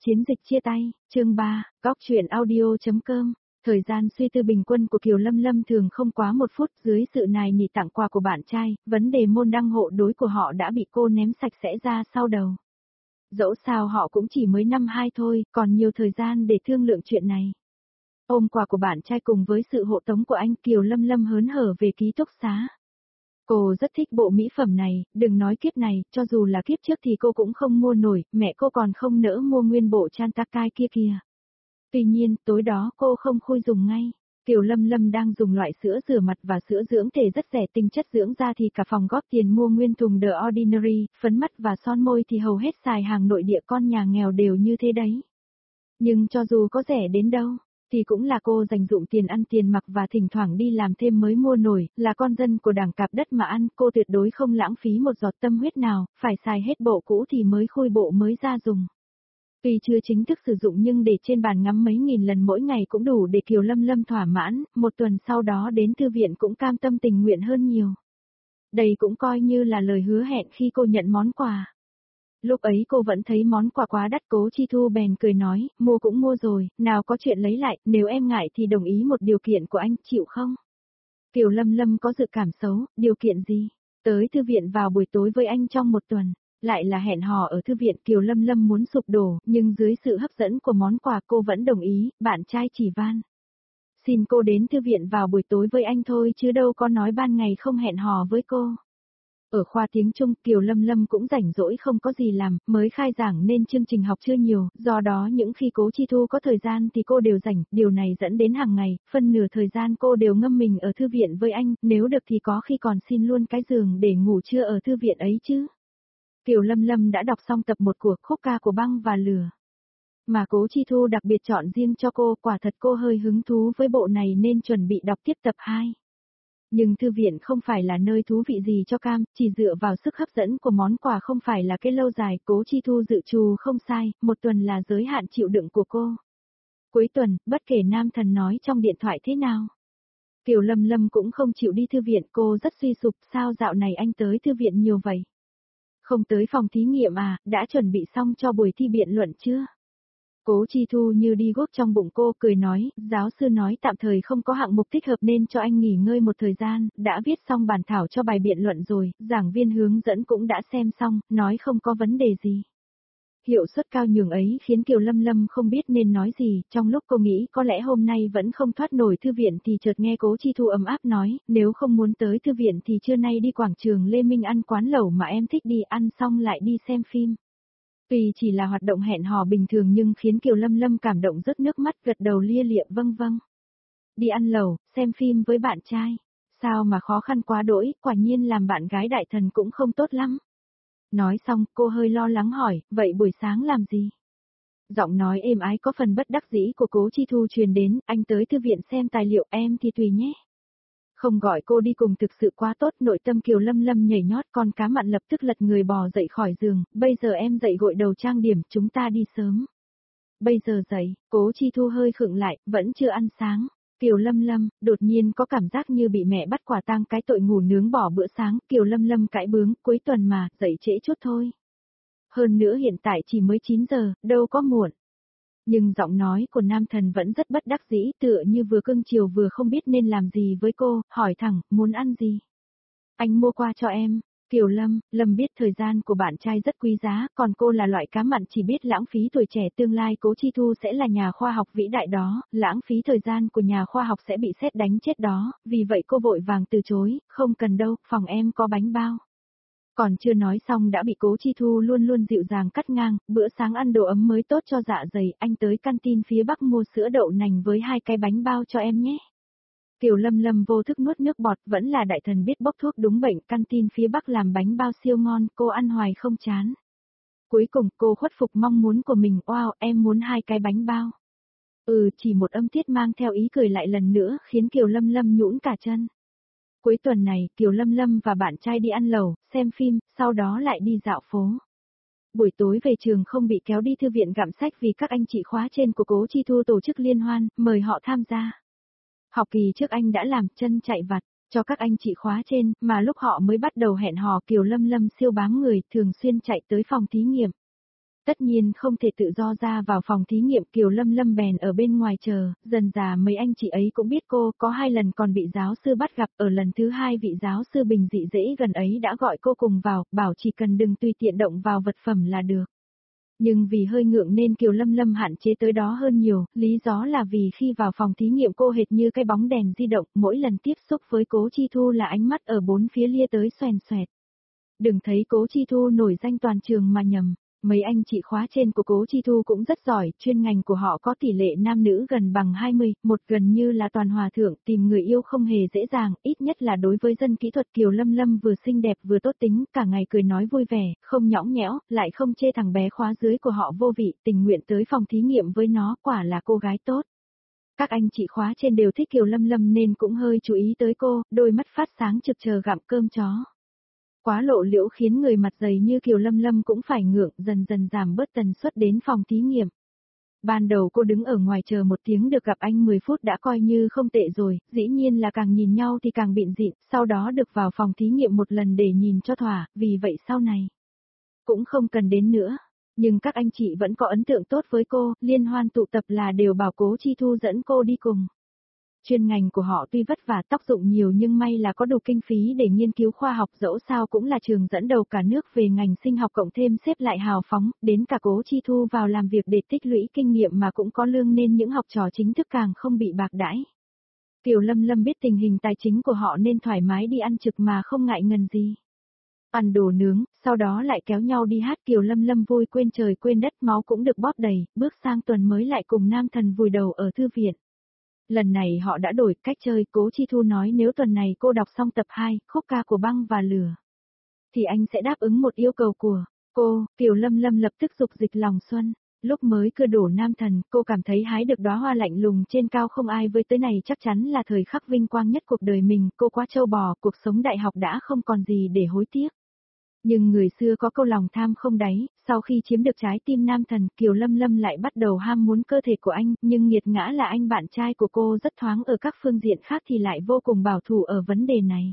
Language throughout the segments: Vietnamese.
Chiến dịch chia tay, chương 3, góc truyện audio.com. Thời gian suy tư bình quân của Kiều Lâm Lâm thường không quá 1 phút, dưới sự nài nỉ tặng quà của bạn trai, vấn đề môn đăng hộ đối của họ đã bị cô ném sạch sẽ ra sau đầu. Dẫu sao họ cũng chỉ mới năm 2 thôi, còn nhiều thời gian để thương lượng chuyện này. Ôm quà của bạn trai cùng với sự hộ tống của anh, Kiều Lâm Lâm hớn hở về ký túc xá. Cô rất thích bộ mỹ phẩm này, đừng nói kiếp này, cho dù là kiếp trước thì cô cũng không mua nổi, mẹ cô còn không nỡ mua nguyên bộ Chantakai kia kìa. Tuy nhiên, tối đó cô không khui dùng ngay. Kiều Lâm Lâm đang dùng loại sữa rửa mặt và sữa dưỡng thể rất rẻ, tinh chất dưỡng da thì cả phòng góp tiền mua nguyên thùng The Ordinary, phấn mắt và son môi thì hầu hết xài hàng nội địa, con nhà nghèo đều như thế đấy. Nhưng cho dù có rẻ đến đâu, thì cũng là cô dành dụm tiền ăn tiền mặc và thỉnh thoảng đi làm thêm mới mua nổi, là con dân của đảng cạp đất mà ăn, cô tuyệt đối không lãng phí một giọt tâm huyết nào, phải xài hết bộ cũ thì mới khui bộ mới ra dùng. Tuy chưa chính thức sử dụng nhưng để trên bàn ngắm mấy nghìn lần mỗi ngày cũng đủ để Kiều Lâm Lâm thỏa mãn, 1 tuần sau đó đến thư viện cũng cam tâm tình nguyện hơn nhiều. Đây cũng coi như là lời hứa hẹn khi cô nhận món quà. Lúc ấy cô vẫn thấy món quà quá đắt, Cố Chi Thu bèn cười nói, mua cũng mua rồi, nào có chuyện lấy lại, nếu em ngại thì đồng ý một điều kiện của anh, chịu không? Kiều Lâm Lâm có dự cảm xấu, điều kiện gì? Tới thư viện vào buổi tối với anh trong 1 tuần, lại là hẹn hò ở thư viện. Kiều Lâm Lâm muốn sụp đổ, nhưng dưới sự hấp dẫn của món quà cô vẫn đồng ý, bạn trai chỉ van. Xin cô đến thư viện vào buổi tối với anh thôi chứ đâu có nói ban ngày không hẹn hò với cô. Ở khoa tiếng Trung, Kiều Lâm Lâm cũng rảnh rỗi không có gì làm, mới khai giảng nên chương trình học chưa nhiều, do đó những khi Cố Chi Thu có thời gian thì cô đều rảnh, điều này dẫn đến hàng ngày, phân nửa thời gian cô đều ngâm mình ở thư viện với anh, nếu được thì có khi còn xin luôn cái giường để ngủ trưa ở thư viện ấy chứ. Kiều Lâm Lâm đã đọc xong tập 1 của khúc ca của Băng và Lửa. Mà Cố Chi Thu đặc biệt chọn riêng cho cô, quả thật cô hơi hứng thú với bộ này nên chuẩn bị đọc tiếp tập 2. Nhưng thư viện không phải là nơi thú vị gì cho cam, chỉ dựa vào sức hấp dẫn của món quà không phải là cái lâu dài. Cố Chi Thu dự trù không sai, 1 tuần là giới hạn chịu đựng của cô. Cuối tuần, bất kể nam thần nói trong điện thoại thế nào, Kiều Lâm Lâm cũng không chịu đi thư viện, cô rất suy sụp, sao dạo này anh tới thư viện nhiều vậy? Không tới phòng thí nghiệm à, đã chuẩn bị xong cho buổi thi biện luận chưa? Cố Chi Thu như đi guốc trong bụng cô, cười nói, giáo sư nói tạm thời không có hạng mục thích hợp nên cho anh nghỉ ngơi một thời gian, đã viết xong bản thảo cho bài biện luận rồi, giảng viên hướng dẫn cũng đã xem xong, nói không có vấn đề gì. Hiệu suất cao nhường ấy khiến Kiều Lâm Lâm không biết nên nói gì, trong lúc cô nghĩ có lẽ hôm nay vẫn không thoát nổi thư viện thì chợt nghe Cố Chi Thu ấm áp nói, nếu không muốn tới thư viện thì trưa nay đi quảng trường Lê Minh ăn quán lẩu mà em thích đi, ăn xong lại đi xem phim. Tuy chỉ là hoạt động hẹn hò bình thường nhưng khiến Kiều Lâm Lâm cảm động rớt nước mắt, gật đầu lia lịa vâng vâng. Đi ăn lẩu, xem phim với bạn trai. Sao mà khó khăn quá đỗi, quả nhiên làm bạn gái đại thần cũng không tốt lắm. Nói xong, cô hơi lo lắng hỏi, vậy buổi sáng làm gì? Giọng nói êm ái có phần bất đắc dĩ của Cố Chi Thu truyền đến, anh tới thư viện xem tài liệu, em thì tùy nhé. Không gọi cô đi cùng thực sự quá tốt, nội tâm Kiều Lâm Lâm nhảy nhót, con cá mặn lập tức lật người bò dậy khỏi giường, bây giờ em dậy gội đầu trang điểm, chúng ta đi sớm. Bây giờ dậy, Cố Chi Thu hơi khựng lại, vẫn chưa ăn sáng. Kiều Lâm Lâm, đột nhiên có cảm giác như bị mẹ bắt quả tang cái tội ngủ nướng bỏ bữa sáng, Kiều Lâm Lâm cãi bướng, cuối tuần mà, dậy trễ chút thôi. Hơn nữa hiện tại chỉ mới 9 giờ, đâu có muộn. Nhưng giọng nói của nam thần vẫn rất bất đắc dĩ, tựa như vừa cưng chiều vừa không biết nên làm gì với cô, hỏi thẳng, muốn ăn gì? Anh mua qua cho em. Kiều Lâm biết thời gian của bạn trai rất quý giá, còn cô là loại cá mặn chỉ biết lãng phí tuổi trẻ, tương lai Cố Chi Thu sẽ là nhà khoa học vĩ đại đó, lãng phí thời gian của nhà khoa học sẽ bị sét đánh chết đó, vì vậy cô vội vàng từ chối, không cần đâu, phòng em có bánh bao. Còn chưa nói xong đã bị Cố Chi Thu luôn luôn dịu dàng cắt ngang, bữa sáng ăn đồ ấm mới tốt cho dạ dày, anh tới canteen phía Bắc mua sữa đậu nành với 2 cái bánh bao cho em nhé. Kiều Lâm Lâm vô thức nuốt nước bọt, vẫn là đại thần biết bốc thuốc đúng bệnh, canteen phía Bắc làm bánh bao siêu ngon, cô ăn hoài không chán. Cuối cùng cô khuất phục mong muốn của mình, wow, em muốn 2 cái bánh bao. Chỉ một âm tiết mang theo ý cười lại lần nữa khiến Kiều Lâm Lâm nhũn cả chân. Cuối tuần này, Kiều Lâm Lâm và bạn trai đi ăn lẩu, xem phim, sau đó lại đi dạo phố. Buổi tối về trường không bị kéo đi thư viện gặm sách vì các anh chị khóa trên của Cố Chi Thu tổ chức liên hoan, mời họ tham gia. Học kỳ trước anh đã làm chân chạy vặt cho các anh chị khóa trên, mà lúc họ mới bắt đầu hẹn hò Kiều Lâm Lâm siêu bám người, thường xuyên chạy tới phòng thí nghiệm. Tất nhiên không thể tự do ra vào phòng thí nghiệm, Kiều Lâm Lâm bèn ở bên ngoài chờ, dần dà mấy anh chị ấy cũng biết cô, có 2 lần còn bị giáo sư bắt gặp, ở lần thứ 2 vị giáo sư bình dị dễ gần ấy đã gọi cô cùng vào, bảo chỉ cần đừng tùy tiện động vào vật phẩm là được. Nhưng vì hơi ngượng nên Kiều Lâm Lâm hạn chế tới đó hơn nhiều, lý do là vì khi vào phòng thí nghiệm cô hệt như cái bóng đèn di động, mỗi lần tiếp xúc với Cố Chi Thu là ánh mắt ở bốn phía lia tới xoèn xoẹt. Đừng thấy Cố Chi Thu nổi danh toàn trường mà nhầm. Mấy anh chị khóa trên của Cố Chi Thu cũng rất giỏi, chuyên ngành của họ có tỷ lệ nam nữ gần bằng 20, một gần như là toàn hòa thượng, tìm người yêu không hề dễ dàng, ít nhất là đối với dân kỹ thuật. Kiều Lâm Lâm vừa xinh đẹp vừa tốt tính, cả ngày cười nói vui vẻ, không nhõng nhẽo, lại không chê thằng bé khóa dưới của họ vô vị, tình nguyện tới phòng thí nghiệm với nó, quả là cô gái tốt. Các anh chị khóa trên đều thích Kiều Lâm Lâm nên cũng hơi chú ý tới cô, đôi mắt phát sáng trực chờ gặm cơm chó. Quá lộ liễu khiến người mặt dày như Kiều Lâm Lâm cũng phải ngượng, dần dần giảm bớt tần suất đến phòng thí nghiệm. Ban đầu cô đứng ở ngoài chờ 1 tiếng được gặp anh 10 phút đã coi như không tệ rồi, dĩ nhiên là càng nhìn nhau thì càng bịn dịn, sau đó được vào phòng thí nghiệm một lần để nhìn cho thỏa, vì vậy sau này cũng không cần đến nữa. Nhưng các anh chị vẫn có ấn tượng tốt với cô, liên hoan tụ tập là đều bảo Cố Chi Thu dẫn cô đi cùng. Chuyên ngành của họ tuy vất vả tác dụng nhiều nhưng may là có đủ kinh phí để nghiên cứu khoa học, dẫu sao cũng là trường dẫn đầu cả nước về ngành sinh học, cộng thêm xếp lại hào phóng, đến cả Cố Chi Thu vào làm việc để tích lũy kinh nghiệm mà cũng có lương nên những học trò chính thức càng không bị bạc đãi. Kiều Lâm Lâm biết tình hình tài chính của họ nên thoải mái đi ăn trực mà không ngại ngần gì. Ăn đồ nướng, sau đó lại kéo nhau đi hát. Kiều Lâm Lâm vui quên trời quên đất, máu cũng được bóp đầy, bước sang tuần mới lại cùng nam thần vùi đầu ở thư viện. Lần này họ đã đổi cách chơi, Cố Chi Thu nói nếu tuần này cô đọc xong tập 2, khúc ca của Băng và Lửa, thì anh sẽ đáp ứng một yêu cầu của cô. Kiều Lâm Lâm lập tức dục dịch lòng xuân. Lúc mới cưa đổ nam thần, cô cảm thấy hái được đóa hoa lạnh lùng trên cao không ai với tới này chắc chắn là thời khắc vinh quang nhất cuộc đời mình, cô quá trâu bò, cuộc sống đại học đã không còn gì để hối tiếc. Nhưng người xưa có câu lòng tham không đáy, sau khi chiếm được trái tim nam thần, Kiều Lâm Lâm lại bắt đầu ham muốn cơ thể của anh, nhưng nghiệt ngã là anh bạn trai của cô rất thoáng ở các phương diện khác thì lại vô cùng bảo thủ ở vấn đề này.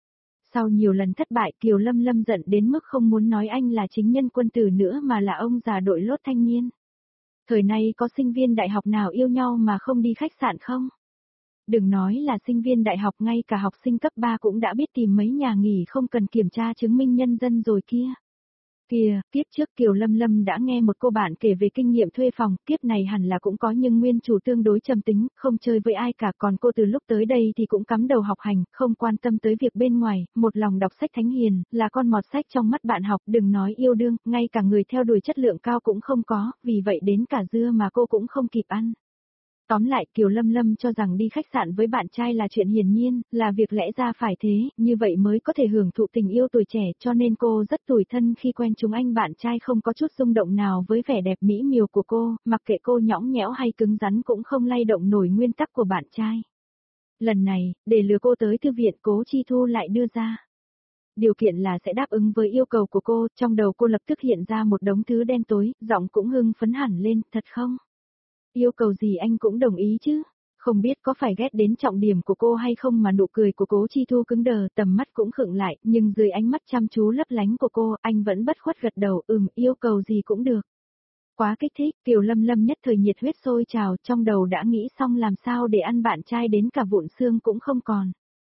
Sau nhiều lần thất bại, Kiều Lâm Lâm giận đến mức không muốn nói anh là chính nhân quân tử nữa mà là ông già đội lốt thanh niên. Thời nay có sinh viên đại học nào yêu nhau mà không đi khách sạn không? Đừng nói là sinh viên đại học, ngay cả học sinh cấp 3 cũng đã biết tìm mấy nhà nghỉ không cần kiểm tra chứng minh nhân dân rồi kia. Kìa, kiếp trước Kiều Lâm Lâm đã nghe một cô bạn kể về kinh nghiệm thuê phòng, kiếp này hẳn là cũng có nhưng nguyên chủ tương đối trầm tính, không chơi với ai cả, còn cô từ lúc tới đây thì cũng cắm đầu học hành, không quan tâm tới việc bên ngoài, một lòng đọc sách thánh hiền, là con mọt sách trong mắt bạn học, đừng nói yêu đương, ngay cả người theo đuổi chất lượng cao cũng không có, vì vậy đến cả dưa mà cô cũng không kịp ăn. Tóm lại, Kiều Lâm Lâm cho rằng đi khách sạn với bạn trai là chuyện hiển nhiên, là việc lẽ ra phải thế, như vậy mới có thể hưởng thụ tình yêu tuổi trẻ, cho nên cô rất tủi thân khi quen chúng anh bạn trai không có chút rung động nào với vẻ đẹp mỹ miều của cô, mặc kệ cô nhõng nhẽo hay cứng rắn cũng không lay động nổi nguyên tắc của bạn trai. Lần này, để lừa cô tới thư viện, Cố Chi Thu lại đưa ra điều kiện là sẽ đáp ứng với yêu cầu của cô, trong đầu cô lập tức hiện ra một đống thứ đen tối, giọng cũng hưng phấn hẳn lên, thật không? Yêu cầu gì anh cũng đồng ý chứ? Không biết có phải ghét đến trọng điểm của cô hay không mà nụ cười của Cố Chi Thu cứng đờ, tầm mắt cũng khựng lại, nhưng dưới ánh mắt chăm chú lấp lánh của cô, anh vẫn bất khuất gật đầu, yêu cầu gì cũng được. Quá kích thích, Kiều Lâm Lâm nhất thời nhiệt huyết sôi trào, trong đầu đã nghĩ xong làm sao để ăn bạn trai đến cả vụn xương cũng không còn.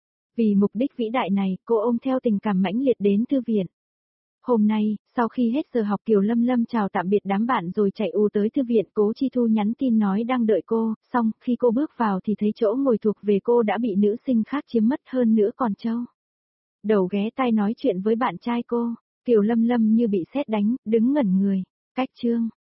Vì mục đích vĩ đại này, cô ôm theo tình cảm mãnh liệt đến thư viện. Hôm nay, sau khi hết giờ học, Kiều Lâm Lâm chào tạm biệt đám bạn rồi chạy ù tới thư viện. Cố Chi Thu nhắn tin nói đang đợi cô, xong, khi cô bước vào thì thấy chỗ ngồi thuộc về cô đã bị nữ sinh khác chiếm mất, hơn nữa còn trâu đầu ghé tai nói chuyện với bạn trai cô. Kiều Lâm Lâm như bị sét đánh, đứng ngẩn người. Cách chương